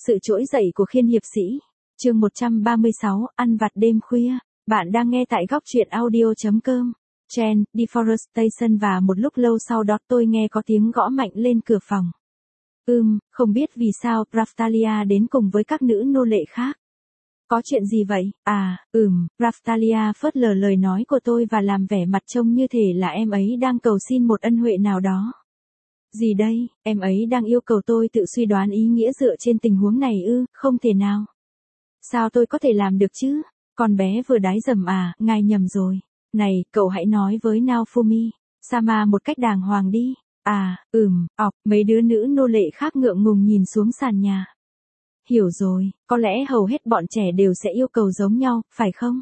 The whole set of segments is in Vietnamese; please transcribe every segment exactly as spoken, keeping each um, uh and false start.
Sự trỗi dậy của Khiên hiệp sĩ. Chương một trăm ba mươi sáu, ăn vặt đêm khuya. Bạn đang nghe tại góc truyện audio.com. Chen, Deforestation và một lúc lâu sau đó tôi nghe có tiếng gõ mạnh lên cửa phòng. Ừm, không biết vì sao Raftalia đến cùng với các nữ nô lệ khác. Có chuyện gì vậy? À, ừm, Raftalia phớt lờ lời nói của tôi và làm vẻ mặt trông như thể là em ấy đang cầu xin một ân huệ nào đó. Gì đây, em ấy đang yêu cầu tôi tự suy đoán ý nghĩa dựa trên tình huống này ư, không thể nào. Sao tôi có thể làm được chứ? Con bé vừa đái dầm à, ngài nhầm rồi. Này, cậu hãy nói với Naofumi Sama một cách đàng hoàng đi. À, ừm, ọc, mấy đứa nữ nô lệ khác ngượng ngùng nhìn xuống sàn nhà. Hiểu rồi, có lẽ hầu hết bọn trẻ đều sẽ yêu cầu giống nhau, phải không?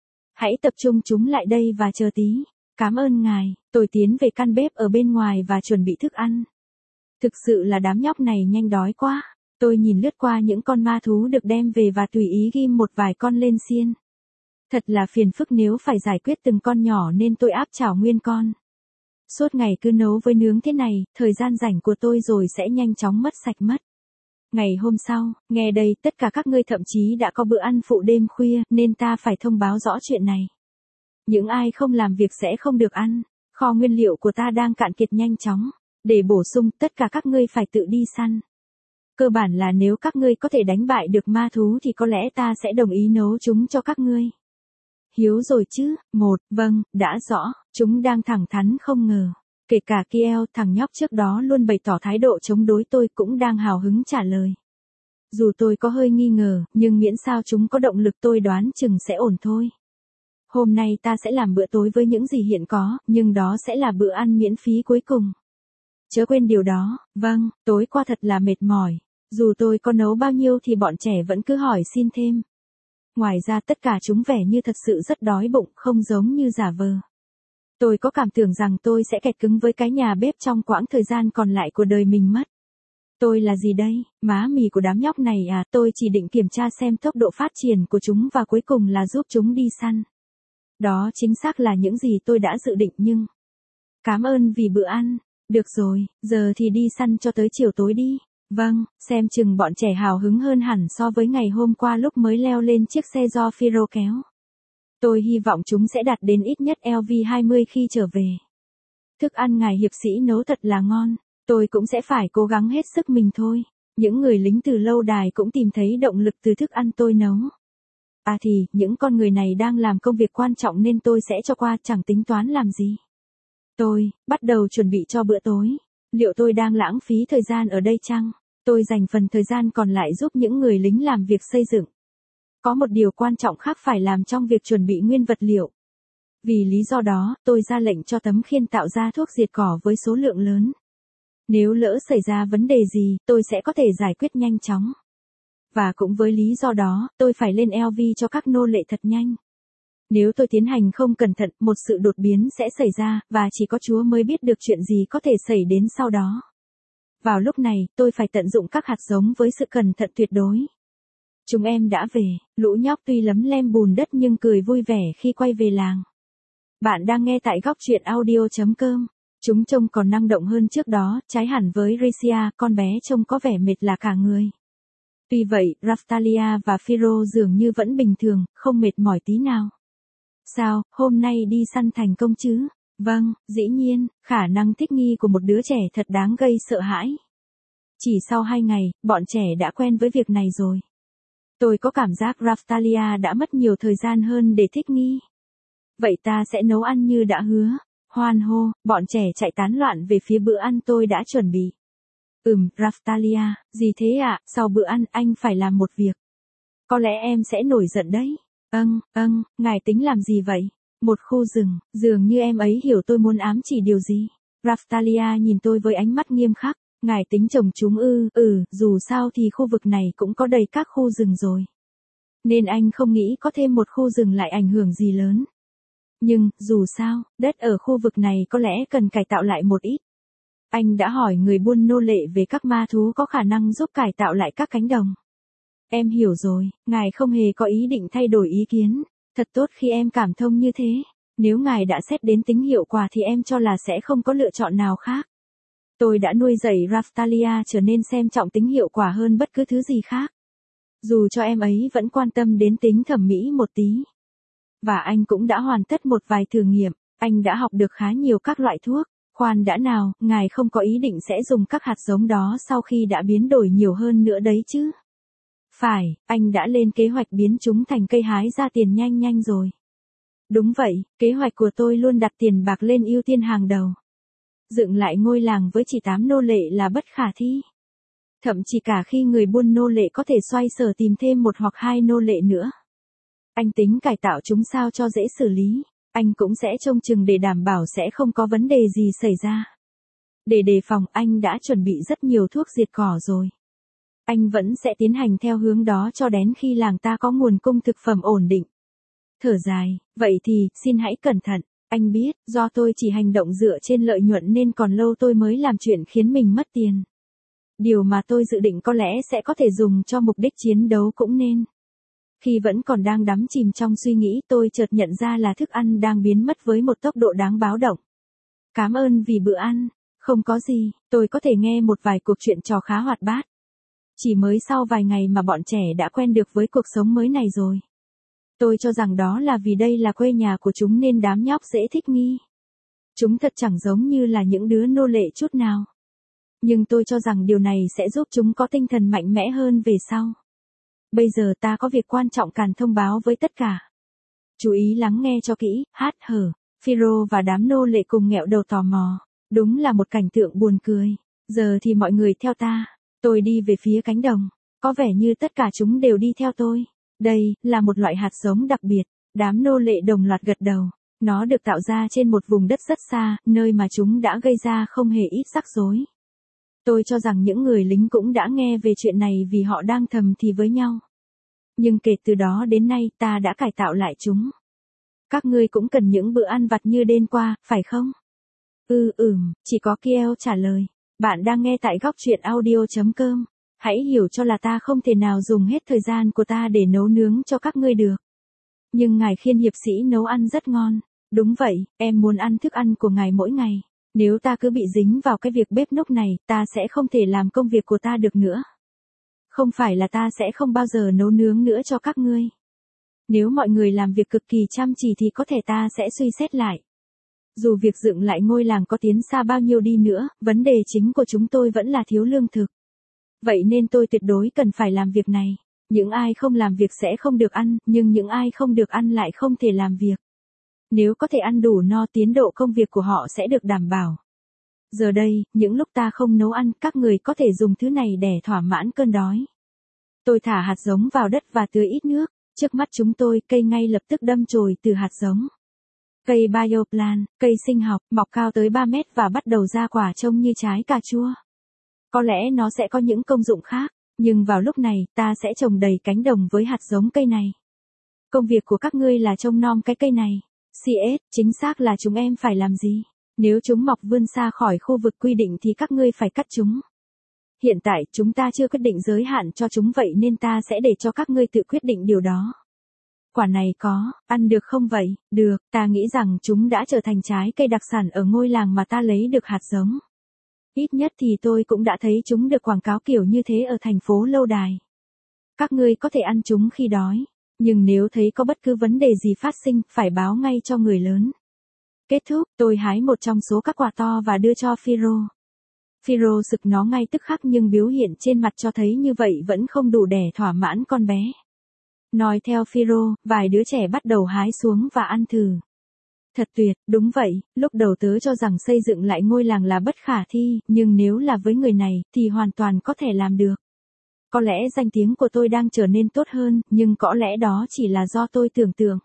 Hãy tập trung chúng lại đây và chờ tí. Cảm ơn ngài, tôi tiến về căn bếp ở bên ngoài và chuẩn bị thức ăn. Thực sự là đám nhóc này nhanh đói quá. Tôi nhìn lướt qua những con ma thú được đem về và tùy ý ghim một vài con lên xiên. Thật là phiền phức nếu phải giải quyết từng con nhỏ nên tôi áp chảo nguyên con. Suốt ngày cứ nấu với nướng thế này, thời gian rảnh của tôi rồi sẽ nhanh chóng mất sạch mất. Ngày hôm sau, nghe đây, tất cả các ngươi thậm chí đã có bữa ăn phụ đêm khuya, nên ta phải thông báo rõ chuyện này. Những ai không làm việc sẽ không được ăn. Kho nguyên liệu của ta đang cạn kiệt nhanh chóng. Để bổ sung, tất cả các ngươi phải tự đi săn. Cơ bản là nếu các ngươi có thể đánh bại được ma thú thì có lẽ ta sẽ đồng ý nấu chúng cho các ngươi. Hiếu rồi chứ, một, vâng, đã rõ, chúng đang thẳng thắn không ngờ. Kể cả Kiel, thằng nhóc trước đó luôn bày tỏ thái độ chống đối tôi cũng đang hào hứng trả lời. Dù tôi có hơi nghi ngờ, nhưng miễn sao chúng có động lực tôi đoán chừng sẽ ổn thôi. Hôm nay ta sẽ làm bữa tối với những gì hiện có, nhưng đó sẽ là bữa ăn miễn phí cuối cùng. Chớ quên điều đó, vâng, tối qua thật là mệt mỏi. Dù tôi có nấu bao nhiêu thì bọn trẻ vẫn cứ hỏi xin thêm. Ngoài ra tất cả chúng vẻ như thật sự rất đói bụng, không giống như giả vờ. Tôi có cảm tưởng rằng tôi sẽ kẹt cứng với cái nhà bếp trong quãng thời gian còn lại của đời mình mất. Tôi là gì đây, má mì của đám nhóc này à, tôi chỉ định kiểm tra xem tốc độ phát triển của chúng và cuối cùng là giúp chúng đi săn. Đó chính xác là những gì tôi đã dự định nhưng... Cảm ơn vì bữa ăn. Được rồi, giờ thì đi săn cho tới chiều tối đi. Vâng, xem chừng bọn trẻ hào hứng hơn hẳn so với ngày hôm qua lúc mới leo lên chiếc xe do Phiro kéo. Tôi hy vọng chúng sẽ đạt đến ít nhất L V hai mươi khi trở về. Thức ăn ngài hiệp sĩ nấu thật là ngon, tôi cũng sẽ phải cố gắng hết sức mình thôi. Những người lính từ lâu đài cũng tìm thấy động lực từ thức ăn tôi nấu. À thì, những con người này đang làm công việc quan trọng nên tôi sẽ cho qua, chẳng tính toán làm gì. Tôi, bắt đầu chuẩn bị cho bữa tối. Liệu tôi đang lãng phí thời gian ở đây chăng? Tôi dành phần thời gian còn lại giúp những người lính làm việc xây dựng. Có một điều quan trọng khác phải làm trong việc chuẩn bị nguyên vật liệu. Vì lý do đó, tôi ra lệnh cho tấm khiên tạo ra thuốc diệt cỏ với số lượng lớn. Nếu lỡ xảy ra vấn đề gì, tôi sẽ có thể giải quyết nhanh chóng. Và cũng với lý do đó, tôi phải lên L V cho các nô lệ thật nhanh. Nếu tôi tiến hành không cẩn thận, một sự đột biến sẽ xảy ra, và chỉ có Chúa mới biết được chuyện gì có thể xảy đến sau đó. Vào lúc này, tôi phải tận dụng các hạt giống với sự cẩn thận tuyệt đối. Chúng em đã về, lũ nhóc tuy lấm lem bùn đất nhưng cười vui vẻ khi quay về làng. Bạn đang nghe tại góc truyện audio.com. Chúng trông còn năng động hơn trước đó, trái hẳn với Ricia, con bé trông có vẻ mệt lả cả người. Tuy vậy, Raftalia và Phiro dường như vẫn bình thường, không mệt mỏi tí nào. Sao, hôm nay đi săn thành công chứ? Vâng, dĩ nhiên, khả năng thích nghi của một đứa trẻ thật đáng gây sợ hãi. Chỉ sau hai ngày, bọn trẻ đã quen với việc này rồi. Tôi có cảm giác Raftalia đã mất nhiều thời gian hơn để thích nghi. Vậy ta sẽ nấu ăn như đã hứa. Hoan hô, bọn trẻ chạy tán loạn về phía bữa ăn tôi đã chuẩn bị. Ừm, Raftalia, gì thế ạ, à? Sau bữa ăn anh phải làm một việc. Có lẽ em sẽ nổi giận đấy. Âng, âng, ngài tính làm gì vậy? Một khu rừng, dường như em ấy hiểu tôi muốn ám chỉ điều gì. Raftalia nhìn tôi với ánh mắt nghiêm khắc. Ngài tính trồng chúng ư, ừ, dù sao thì khu vực này cũng có đầy các khu rừng rồi. Nên anh không nghĩ có thêm một khu rừng lại ảnh hưởng gì lớn. Nhưng, dù sao, đất ở khu vực này có lẽ cần cải tạo lại một ít. Anh đã hỏi người buôn nô lệ về các ma thú có khả năng giúp cải tạo lại các cánh đồng. Em hiểu rồi, ngài không hề có ý định thay đổi ý kiến. Thật tốt khi em cảm thông như thế. Nếu ngài đã xét đến tính hiệu quả thì em cho là sẽ không có lựa chọn nào khác. Tôi đã nuôi dạy Raftalia trở nên xem trọng tính hiệu quả hơn bất cứ thứ gì khác. Dù cho em ấy vẫn quan tâm đến tính thẩm mỹ một tí. Và anh cũng đã hoàn tất một vài thử nghiệm, anh đã học được khá nhiều các loại thuốc. Khoan đã nào, ngài không có ý định sẽ dùng các hạt giống đó sau khi đã biến đổi nhiều hơn nữa đấy chứ? Phải, anh đã lên kế hoạch biến chúng thành cây hái ra tiền nhanh nhanh rồi. Đúng vậy, kế hoạch của tôi luôn đặt tiền bạc lên ưu tiên hàng đầu. Dựng lại ngôi làng với chỉ tám nô lệ là bất khả thi. Thậm chí cả khi người buôn nô lệ có thể xoay sở tìm thêm một hoặc hai nô lệ nữa. Anh tính cải tạo chúng sao cho dễ xử lý. Anh cũng sẽ trông chừng để đảm bảo sẽ không có vấn đề gì xảy ra. Để đề phòng, anh đã chuẩn bị rất nhiều thuốc diệt cỏ rồi. Anh vẫn sẽ tiến hành theo hướng đó cho đến khi làng ta có nguồn cung thực phẩm ổn định. Thở dài, vậy thì, xin hãy cẩn thận. Anh biết, do tôi chỉ hành động dựa trên lợi nhuận nên còn lâu tôi mới làm chuyện khiến mình mất tiền. Điều mà tôi dự định có lẽ sẽ có thể dùng cho mục đích chiến đấu cũng nên. Khi vẫn còn đang đắm chìm trong suy nghĩ, tôi chợt nhận ra là thức ăn đang biến mất với một tốc độ đáng báo động. Cảm ơn vì bữa ăn. Không có gì, tôi có thể nghe một vài cuộc chuyện trò khá hoạt bát. Chỉ mới sau vài ngày mà bọn trẻ đã quen được với cuộc sống mới này rồi. Tôi cho rằng đó là vì đây là quê nhà của chúng nên đám nhóc dễ thích nghi. Chúng thật chẳng giống như là những đứa nô lệ chút nào. Nhưng tôi cho rằng điều này sẽ giúp chúng có tinh thần mạnh mẽ hơn về sau. Bây giờ ta có việc quan trọng cần thông báo với tất cả. Chú ý lắng nghe cho kỹ, hát hở, Phêrô và đám nô lệ cùng nghẹo đầu tò mò. Đúng là một cảnh tượng buồn cười. Giờ thì mọi người theo ta. Tôi đi về phía cánh đồng. Có vẻ như tất cả chúng đều đi theo tôi. Đây, là một loại hạt giống đặc biệt. Đám nô lệ đồng loạt gật đầu. Nó được tạo ra trên một vùng đất rất xa, nơi mà chúng đã gây ra không hề ít rắc rối. Tôi cho rằng những người lính cũng đã nghe về chuyện này vì họ đang thầm thì với nhau. Nhưng kể từ đó đến nay ta đã cải tạo lại chúng. Các ngươi cũng cần những bữa ăn vặt như đêm qua, phải không? Ừ ừm, chỉ có Kiel trả lời. Bạn đang nghe tại góc truyện audio chấm com. Hãy hiểu cho là ta không thể nào dùng hết thời gian của ta để nấu nướng cho các ngươi được. Nhưng ngài Khiên hiệp sĩ nấu ăn rất ngon. Đúng vậy, em muốn ăn thức ăn của ngài mỗi ngày. Nếu ta cứ bị dính vào cái việc bếp núc này, ta sẽ không thể làm công việc của ta được nữa. Không phải là ta sẽ không bao giờ nấu nướng nữa cho các ngươi. Nếu mọi người làm việc cực kỳ chăm chỉ thì có thể ta sẽ suy xét lại. Dù việc dựng lại ngôi làng có tiến xa bao nhiêu đi nữa, vấn đề chính của chúng tôi vẫn là thiếu lương thực. Vậy nên tôi tuyệt đối cần phải làm việc này. Những ai không làm việc sẽ không được ăn, nhưng những ai không được ăn lại không thể làm việc. Nếu có thể ăn đủ no, tiến độ công việc của họ sẽ được đảm bảo. Giờ đây, những lúc ta không nấu ăn, các người có thể dùng thứ này để thỏa mãn cơn đói. Tôi thả hạt giống vào đất và tưới ít nước. Trước mắt chúng tôi, cây ngay lập tức đâm chồi từ hạt giống. Cây bioplan, cây sinh học, mọc cao tới ba mét và bắt đầu ra quả trông như trái cà chua. Có lẽ nó sẽ có những công dụng khác, nhưng vào lúc này, ta sẽ trồng đầy cánh đồng với hạt giống cây này. Công việc của các ngươi là trông nom cái cây này. xê ét, chính xác là chúng em phải làm gì? Nếu chúng mọc vươn xa khỏi khu vực quy định thì các ngươi phải cắt chúng. Hiện tại, chúng ta chưa quyết định giới hạn cho chúng vậy nên ta sẽ để cho các ngươi tự quyết định điều đó. Quả này có, ăn được không vậy? Được, ta nghĩ rằng chúng đã trở thành trái cây đặc sản ở ngôi làng mà ta lấy được hạt giống. Ít nhất thì tôi cũng đã thấy chúng được quảng cáo kiểu như thế ở thành phố lâu đài. Các ngươi có thể ăn chúng khi đói, nhưng nếu thấy có bất cứ vấn đề gì phát sinh, phải báo ngay cho người lớn. Kết thúc, tôi hái một trong số các quả to và đưa cho Phêrô. Phêrô sực nó ngay tức khắc nhưng biểu hiện trên mặt cho thấy như vậy vẫn không đủ để thỏa mãn con bé. Nói theo Phêrô, vài đứa trẻ bắt đầu hái xuống và ăn thử. Thật tuyệt, đúng vậy, lúc đầu tớ cho rằng xây dựng lại ngôi làng là bất khả thi, nhưng nếu là với người này, thì hoàn toàn có thể làm được. Có lẽ danh tiếng của tôi đang trở nên tốt hơn, nhưng có lẽ đó chỉ là do tôi tưởng tượng.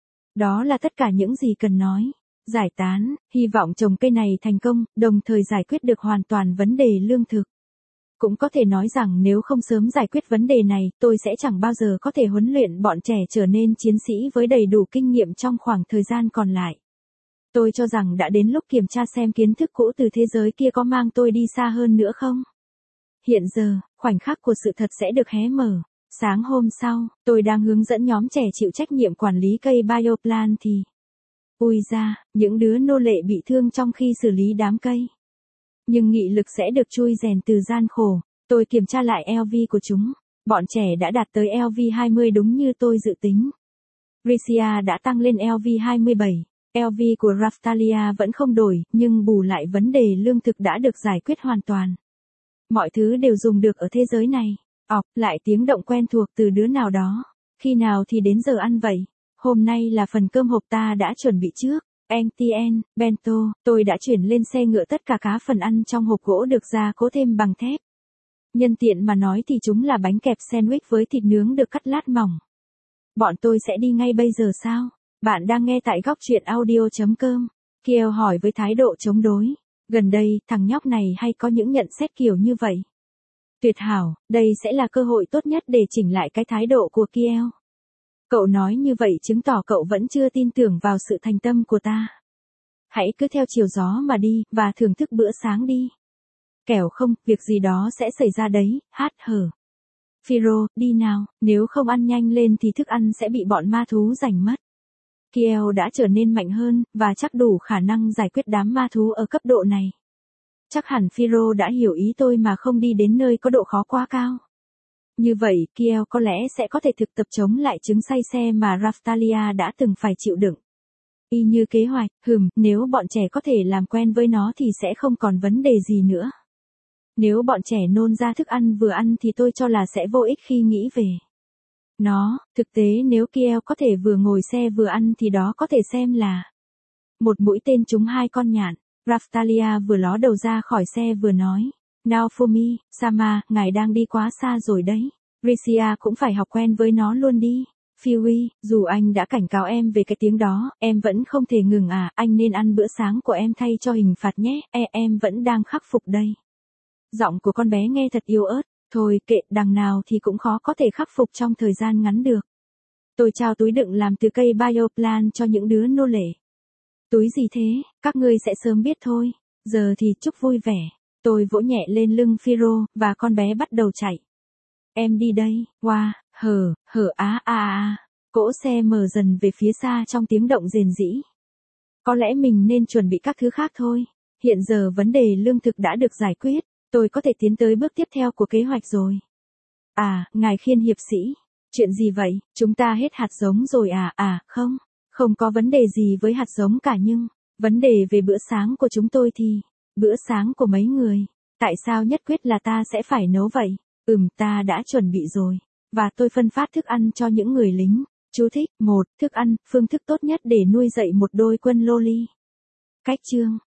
Đó là tất cả những gì cần nói. Giải tán, hy vọng trồng cây này thành công, đồng thời giải quyết được hoàn toàn vấn đề lương thực. Cũng có thể nói rằng nếu không sớm giải quyết vấn đề này, tôi sẽ chẳng bao giờ có thể huấn luyện bọn trẻ trở nên chiến sĩ với đầy đủ kinh nghiệm trong khoảng thời gian còn lại. Tôi cho rằng đã đến lúc kiểm tra xem kiến thức cũ từ thế giới kia có mang tôi đi xa hơn nữa không. Hiện giờ, khoảnh khắc của sự thật sẽ được hé mở. Sáng hôm sau, tôi đang hướng dẫn nhóm trẻ chịu trách nhiệm quản lý cây bioplan thì... Ui da, những đứa nô lệ bị thương trong khi xử lý đám cây. Nhưng nghị lực sẽ được chui rèn từ gian khổ. Tôi kiểm tra lại lờ vê của chúng. Bọn trẻ đã đạt tới lờ vê hai mươi đúng như tôi dự tính. Risia đã tăng lên lờ vê hai mươi bảy. lờ vê của Raftalia vẫn không đổi, nhưng bù lại vấn đề lương thực đã được giải quyết hoàn toàn. Mọi thứ đều dùng được ở thế giới này. Ọc, lại tiếng động quen thuộc từ đứa nào đó. Khi nào thì đến giờ ăn vậy? Hôm nay là phần cơm hộp ta đã chuẩn bị trước. en tê en, bento, tôi đã chuyển lên xe ngựa tất cả cá phần ăn trong hộp gỗ được gia cố thêm bằng thép. Nhân tiện mà nói thì chúng là bánh kẹp sandwich với thịt nướng được cắt lát mỏng. Bọn tôi sẽ đi ngay bây giờ sao? Bạn đang nghe tại góc truyện audio chấm com. Kiel hỏi với thái độ chống đối. Gần đây, thằng nhóc này hay có những nhận xét kiểu như vậy. Tuyệt hảo, đây sẽ là cơ hội tốt nhất để chỉnh lại cái thái độ của Kiel. Cậu nói như vậy chứng tỏ cậu vẫn chưa tin tưởng vào sự thành tâm của ta. Hãy cứ theo chiều gió mà đi, và thưởng thức bữa sáng đi. Kẻo không, việc gì đó sẽ xảy ra đấy, hát hở. Phiro, đi nào, nếu không ăn nhanh lên thì thức ăn sẽ bị bọn ma thú giành mất. Kiel đã trở nên mạnh hơn, và chắc đủ khả năng giải quyết đám ma thú ở cấp độ này. Chắc hẳn Phiro đã hiểu ý tôi mà không đi đến nơi có độ khó quá cao. Như vậy, Kiel có lẽ sẽ có thể thực tập chống lại chứng say xe mà Raftalia đã từng phải chịu đựng. Y như kế hoạch, hừm, nếu bọn trẻ có thể làm quen với nó thì sẽ không còn vấn đề gì nữa. Nếu bọn trẻ nôn ra thức ăn vừa ăn thì tôi cho là sẽ vô ích khi nghĩ về nó. Thực tế nếu Kiel có thể vừa ngồi xe vừa ăn thì đó có thể xem là một mũi tên trúng hai con nhạn. Raftalia vừa ló đầu ra khỏi xe vừa nói. Now for me, Sama, ngài đang đi quá xa rồi đấy. Risia cũng phải học quen với nó luôn đi. Phoebe, dù anh đã cảnh cáo em về cái tiếng đó, em vẫn không thể ngừng à, anh nên ăn bữa sáng của em thay cho hình phạt nhé, e, em vẫn đang khắc phục đây. Giọng của con bé nghe thật yếu ớt, thôi kệ, đằng nào thì cũng khó có thể khắc phục trong thời gian ngắn được. Tôi trao túi đựng làm từ cây bioplan cho những đứa nô lệ. Túi gì thế, các ngươi sẽ sớm biết thôi, giờ thì chúc vui vẻ. Tôi vỗ nhẹ lên lưng Phiro, và con bé bắt đầu chạy. Em đi đây, wow, hờ, hờ á a a. Cỗ xe mở dần về phía xa trong tiếng động rền rĩ. Có lẽ mình nên chuẩn bị các thứ khác thôi. Hiện giờ vấn đề lương thực đã được giải quyết, tôi có thể tiến tới bước tiếp theo của kế hoạch rồi. À, ngài khiên hiệp sĩ. Chuyện gì vậy, chúng ta hết hạt giống rồi à, à, không. Không có vấn đề gì với hạt giống cả nhưng, vấn đề về bữa sáng của chúng tôi thì, bữa sáng của mấy người, tại sao nhất quyết là ta sẽ phải nấu vậy? Ừm, ta đã chuẩn bị rồi, và tôi phân phát thức ăn cho những người lính. Chú thích, một, thức ăn, phương thức tốt nhất để nuôi dạy một đôi quân loli. Cách chương